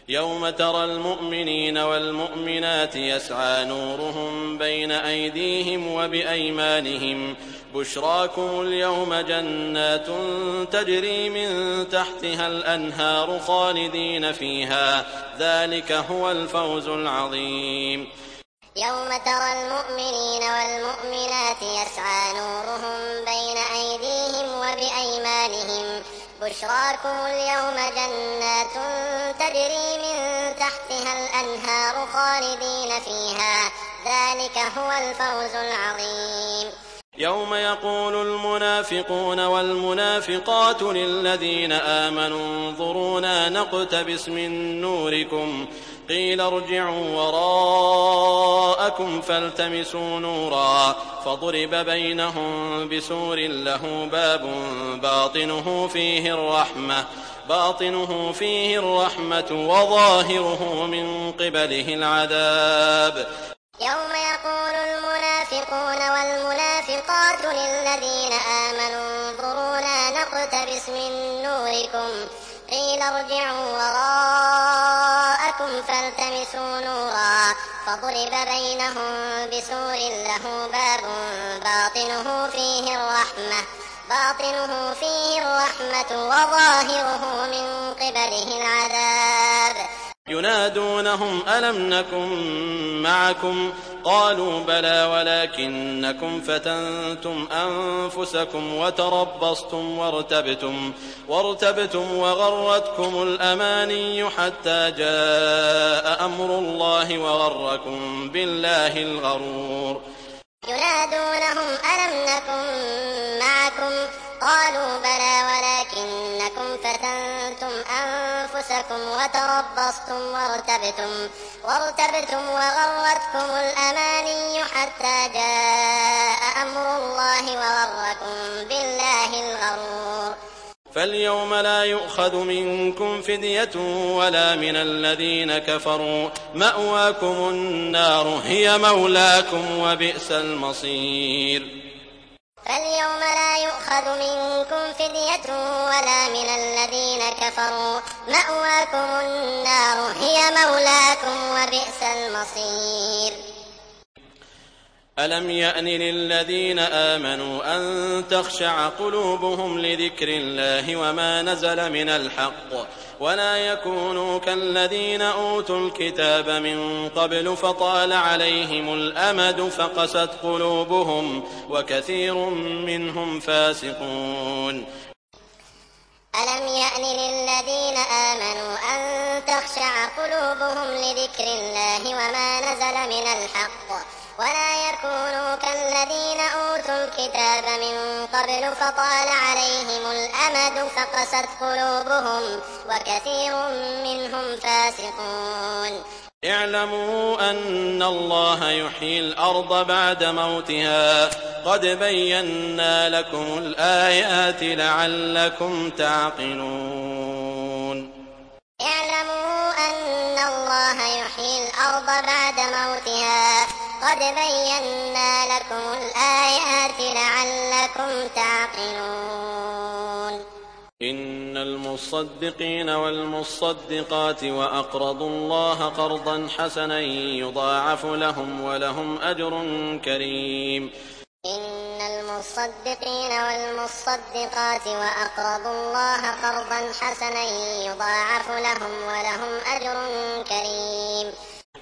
يوم ترى المؤمنين والمؤمنات يسعى نورهم بين أيديهم وبأيمانهم بشراكم اليوم جنات تجري من تحتها الأنهار خالدين فيها ذلك هو الفوز العظيم. يوم ترى المؤمنين والمؤمنات يسعى نورهم بين أيديهم وبأيمانهم بشراكم اليوم جنات تجري من تحتها الأنهار خالدين فيها ذلك هو الفوز العظيم. يوم يقول المنافقون والمنافقات للذين آمنوا انظرونا نقتبس من نوركم قيل ارجعوا وراءكم فالتمسوا نورا فضرب بينهم بسور له باب باطنه فيه الرحمة وظاهره من قبله العذاب. يوم يقول المنافقون والمنافقات للذين آمنوا انظرونا نقتبس من نوركم قيل ارجعوا وراءكم فالتمسوا نورا فضرب بينهم بسور له باب باطنه فيه الرحمة وظاهره من قبله العذاب. ينادونهم ألم نكن معكم قالوا بلى ولكنكم فتنتم أنفسكم وتربصتم وارتبتم وغرتكم الأماني حتى جاء أمر الله وغركم بالله الغرور. ينادونهم ألم نكن معكم قالوا بلى ولكنكم فتنتم أنفسكم وتربصتم وارتبتم وغرتكم الأماني حتى جاء أمر الله وغركم بالله الغرور. فاليوم لا يؤخذ منكم فدية ولا من الذين كفروا مأواكم النار هي مولاكم وبئس المصير. فاليوم لا يؤخذ منكم فدية ولا من الذين كفروا مأواكم النار هي مولاكم وبئس المصير. ألم يأن للذين آمنوا أن تخشع قلوبهم لذكر الله وما نزل من الحق ولا يكونوا كالذين أوتوا الكتاب من قبل فطال عليهم الأمد فقست قلوبهم وكثير منهم فاسقون. ألم يأن للذين آمنوا أن تخشع قلوبهم لذكر الله وما نزل من الحق ولا يكونوا كالذين أوتوا الكتاب من قبل فطال عليهم الأمد فقست قلوبهم وكثير منهم فاسقون. اعلموا أن الله يحيي الأرض بعد موتها قد بينا لكم الآيات لعلكم تعقلون. اعلموا أن الله يحيي الأرض بعد موتها قد بينا لكم الآيات لعلكم تعقلون. إن المصدقين والمصدقات وأقرضوا الله قرضا حسنا يضاعف لهم ولهم أجر كريم. إن المصدقين والمصدقات وأقرضوا الله قرضا حسنا يضاعف لهم ولهم أجر كريم.